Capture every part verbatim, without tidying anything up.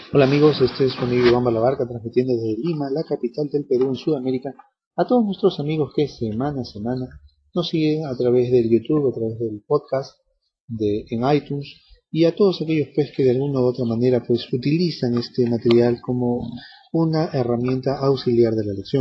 Hola amigos, este es su amigo Iván Balabarca transmitiendo desde Lima, la capital del Perú en Sudamérica, a todos nuestros amigos que semana a semana nos siguen a través del YouTube, a través del podcast, de, en iTunes, y a todos aquellos pues que de alguna u otra manera pues utilizan este material como una herramienta auxiliar de la lección.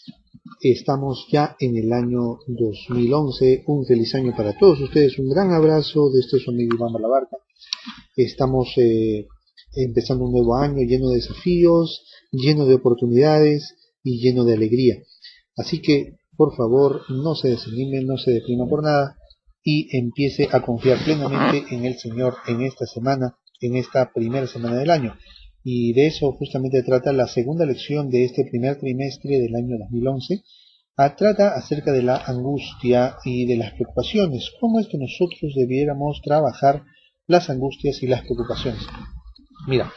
Estamos ya en el año dos mil once, un feliz año para todos ustedes, un gran abrazo de este su amigo Iván Balabarca. Estamos eh, empezando un nuevo año lleno de desafíos, lleno de oportunidades y lleno de alegría. Así que, por favor, no se desanime, no se deprima por nada y empiece a confiar plenamente en el Señor en esta semana, en esta primera semana del año. Y de eso justamente trata la segunda lección de este primer trimestre del año dos mil once. Trata acerca de la angustia y de las preocupaciones. ¿Cómo es que nosotros debiéramos trabajar las angustias y las preocupaciones? Mira,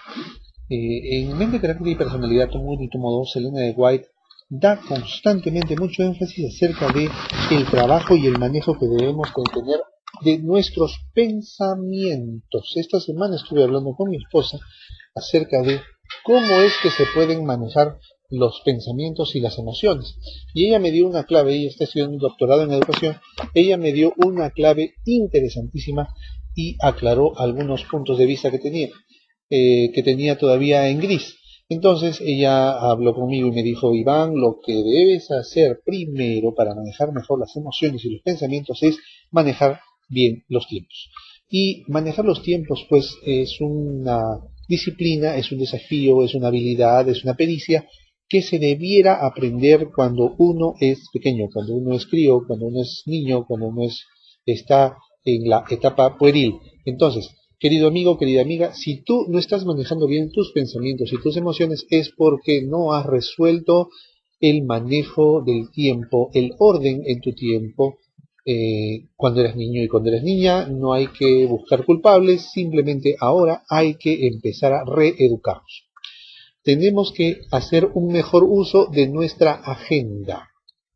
eh, en Mente, Carácter y Personalidad, tomo uno y tomo dos, Elena de White da constantemente mucho énfasis acerca de el trabajo y el manejo que debemos tener de nuestros pensamientos. Esta semana estuve hablando con mi esposa acerca de cómo es que se pueden manejar los pensamientos y las emociones. Y ella me dio una clave, ella está estudiando un doctorado en educación, ella me dio una clave interesantísima y aclaró algunos puntos de vista que tenía, eh, que tenía todavía en gris. Entonces ella habló conmigo y me dijo: Iván, lo que debes hacer primero para manejar mejor las emociones y los pensamientos es manejar bien los tiempos. Y manejar los tiempos pues es una disciplina, es un desafío, es una habilidad, es una pericia que se debiera aprender cuando uno es pequeño, cuando uno es crío, cuando uno es niño, cuando uno es, está en la etapa pueril. Entonces, querido amigo, querida amiga, si tú no estás manejando bien tus pensamientos y tus emociones es porque no has resuelto el manejo del tiempo, el orden en tu tiempo. Eh, cuando eres niño y cuando eres niña no hay que buscar culpables, simplemente ahora hay que empezar a reeducarnos. Tenemos que hacer un mejor uso de nuestra agenda,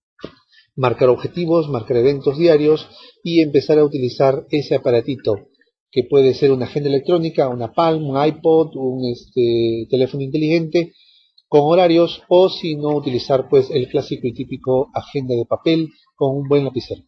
marcar objetivos, marcar eventos diarios y empezar a utilizar ese aparatito que puede ser una agenda electrónica, una Palm, un iPod, un este, teléfono inteligente con horarios, o si no utilizar pues el clásico y típico agenda de papel con un buen lapicero.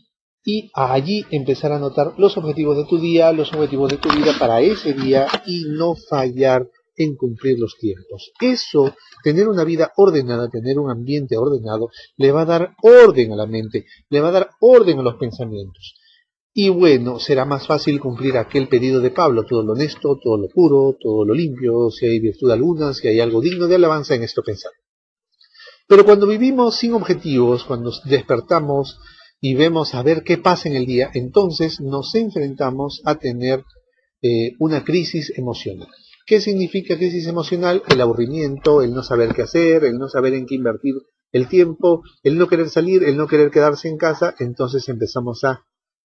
Y allí empezar a anotar los objetivos de tu día, los objetivos de tu vida para ese día y no fallar en cumplir los tiempos. Eso, tener una vida ordenada, tener un ambiente ordenado, le va a dar orden a la mente, le va a dar orden a los pensamientos. Y bueno, será más fácil cumplir aquel pedido de Pablo: todo lo honesto, todo lo puro, todo lo limpio, si hay virtud alguna, si hay algo digno de alabanza, en esto pensar. Pero cuando vivimos sin objetivos, cuando despertamos y vemos a ver qué pasa en el día, entonces nos enfrentamos a tener eh, una crisis emocional. ¿Qué significa crisis emocional? El aburrimiento, el no saber qué hacer, el no saber en qué invertir el tiempo, el no querer salir, el no querer quedarse en casa. Entonces empezamos a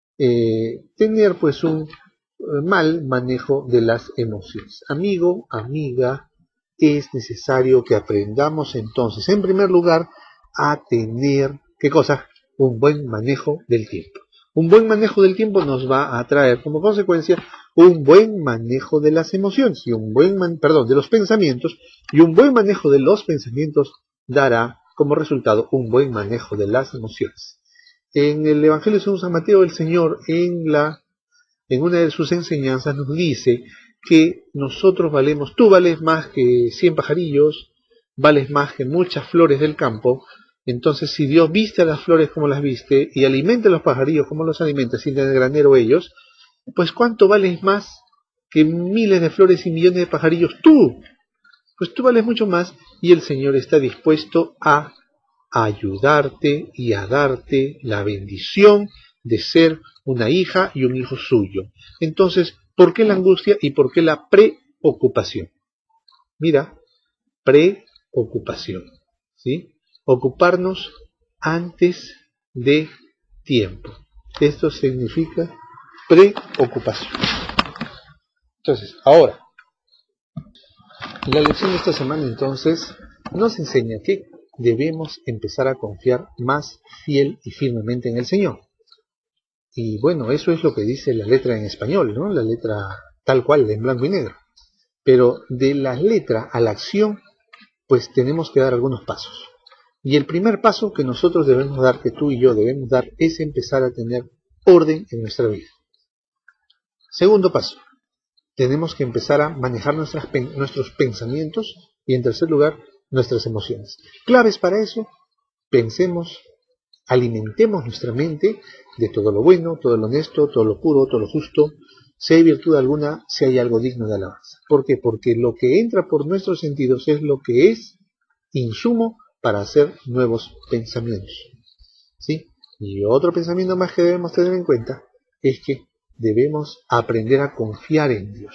eh, tener pues un eh, mal manejo de las emociones. Amigo, amiga, es necesario que aprendamos entonces, en primer lugar, a tener, ¿qué cosa? Un buen manejo del tiempo. Un buen manejo del tiempo nos va a traer como consecuencia un buen manejo de las emociones y un buen man, perdón, de los pensamientos, y un buen manejo de los pensamientos dará como resultado un buen manejo de las emociones. En el Evangelio según San Mateo, el Señor en la en una de sus enseñanzas nos dice que nosotros valemos, tú vales más que cien pajarillos, vales más que muchas flores del campo. Entonces, si Dios viste a las flores como las viste y alimenta a los pajarillos como los alimenta sin tener granero ellos, pues ¿cuánto vales más que miles de flores y millones de pajarillos tú? Pues tú vales mucho más y el Señor está dispuesto a ayudarte y a darte la bendición de ser una hija y un hijo suyo. Entonces, ¿por qué la angustia y por qué la preocupación? Mira, preocupación, ¿sí? Ocuparnos antes de tiempo. Esto significa preocupación. Entonces, ahora, la lección de esta semana entonces nos enseña que debemos empezar a confiar más fiel y firmemente en el Señor. Y bueno, eso es lo que dice la letra en español, ¿no? La letra tal cual, en blanco y negro. pero de la letra a la acción, pues tenemos que dar algunos pasos. Y el primer paso que nosotros debemos dar, que tú y yo debemos dar, es empezar a tener orden en nuestra vida. Segundo paso, tenemos que empezar a manejar nuestras, nuestros pensamientos y, en tercer lugar, nuestras emociones. Claves para eso: pensemos, alimentemos nuestra mente de todo lo bueno, todo lo honesto, todo lo puro, todo lo justo. Si hay virtud alguna, si hay algo digno de alabanza. ¿Por qué? Porque lo que entra por nuestros sentidos es lo que es insumo para hacer nuevos pensamientos. ¿Sí? Y otro pensamiento más que debemos tener en cuenta es que debemos aprender a confiar en Dios.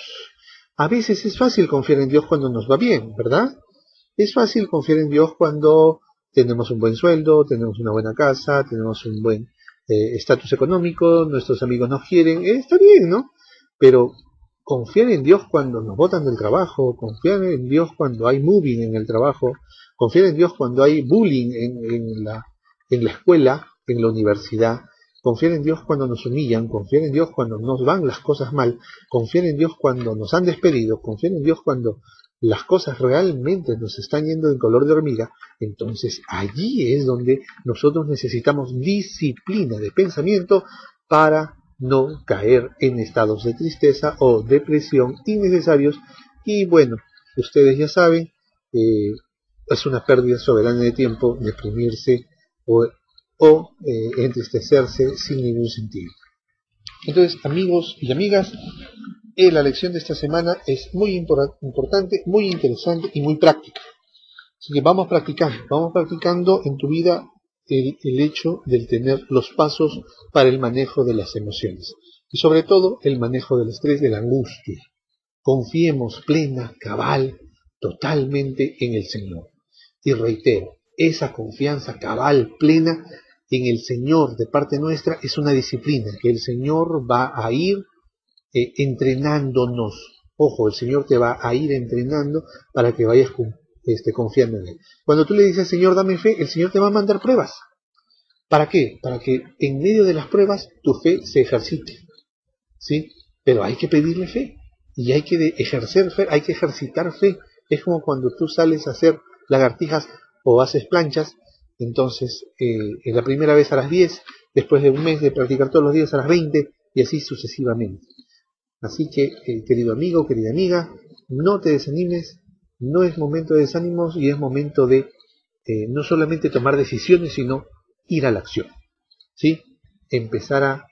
A veces es fácil confiar en Dios cuando nos va bien, ¿verdad? Es fácil confiar en Dios cuando tenemos un buen sueldo, tenemos una buena casa, tenemos un buen estatus eh, económico, nuestros amigos nos quieren, eh, está bien, ¿no? Pero confiar en Dios cuando nos botan del trabajo, confiar en Dios cuando hay moving en el trabajo, confiar en Dios cuando hay bullying en, en, la, en la escuela, en la universidad, confiar en Dios cuando nos humillan, confiar en Dios cuando nos van las cosas mal, confiar en Dios cuando nos han despedido, confiar en Dios cuando las cosas realmente nos están yendo en color de hormiga. Entonces allí es donde nosotros necesitamos disciplina de pensamiento para no caer en estados de tristeza o depresión innecesarios. Y bueno, ustedes ya saben, eh, es una pérdida soberana de tiempo deprimirse o, o eh, entristecerse sin ningún sentido. Entonces, amigos y amigas, eh, la lección de esta semana es muy impor- importante, muy interesante y muy práctica. Así que vamos practicando, vamos practicando en tu vida el, el hecho de tener los pasos para el manejo de las emociones. Y sobre todo el manejo del estrés, de la angustia. Confiemos plena, cabal, totalmente en el Señor. Y reitero, esa confianza cabal, plena en el Señor de parte nuestra es una disciplina que el Señor va a ir eh, entrenándonos. Ojo, el Señor te va a ir entrenando para que vayas este, confiando en Él. Cuando tú le dices, Señor, dame fe, el Señor te va a mandar pruebas. ¿Para qué? Para que en medio de las pruebas tu fe se ejercite. ¿Sí? Pero hay que pedirle fe. Y hay que ejercer fe, hay que ejercitar fe. Es como cuando tú sales a hacer lagartijas o haces planchas. Entonces, eh, en la primera vez a las diez, después de un mes de practicar todos los días a las veinte, y así sucesivamente. Así que, eh, querido amigo, querida amiga, no te desanimes, no es momento de desánimos y es momento de eh, no solamente tomar decisiones, sino ir a la acción. ¿Sí? Empezar a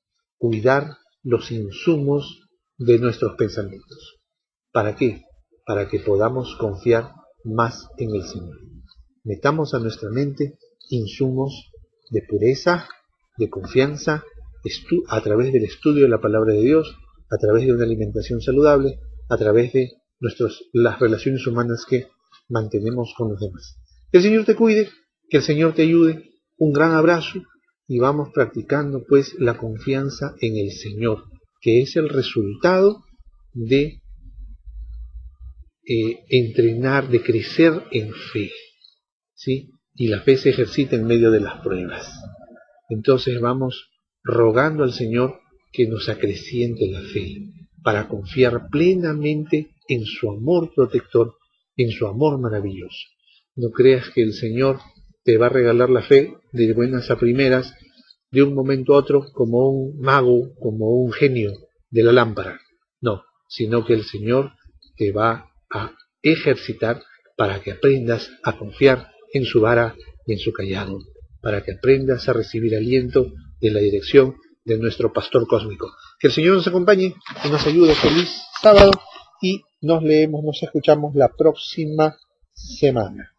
cuidar los insumos de nuestros pensamientos. ¿Para qué? Para que podamos confiar más en el Señor. Metamos a nuestra mente insumos de pureza, de confianza, a través del estudio de la palabra de Dios, a través de una alimentación saludable, a través de nuestros, las relaciones humanas que mantenemos con los demás. Que el Señor te cuide, que el Señor te ayude. Un gran abrazo y vamos practicando pues la confianza en el Señor, que es el resultado de eh, entrenar, de crecer en fe. ¿Sí? Y la fe se ejercita en medio de las pruebas. Entonces vamos rogando al Señor que nos acreciente la fe para confiar plenamente en su amor protector, en su amor maravilloso. No creas que el Señor te va a regalar la fe de buenas a primeras, de un momento a otro, como un mago, como un genio de la lámpara. No, sino que el Señor te va a ejercitar para que aprendas a confiar en su vara y en su callado, para que aprendas a recibir aliento de la dirección de nuestro pastor cósmico. Que el Señor nos acompañe y nos ayude. Feliz sábado y nos leemos, nos escuchamos la próxima semana.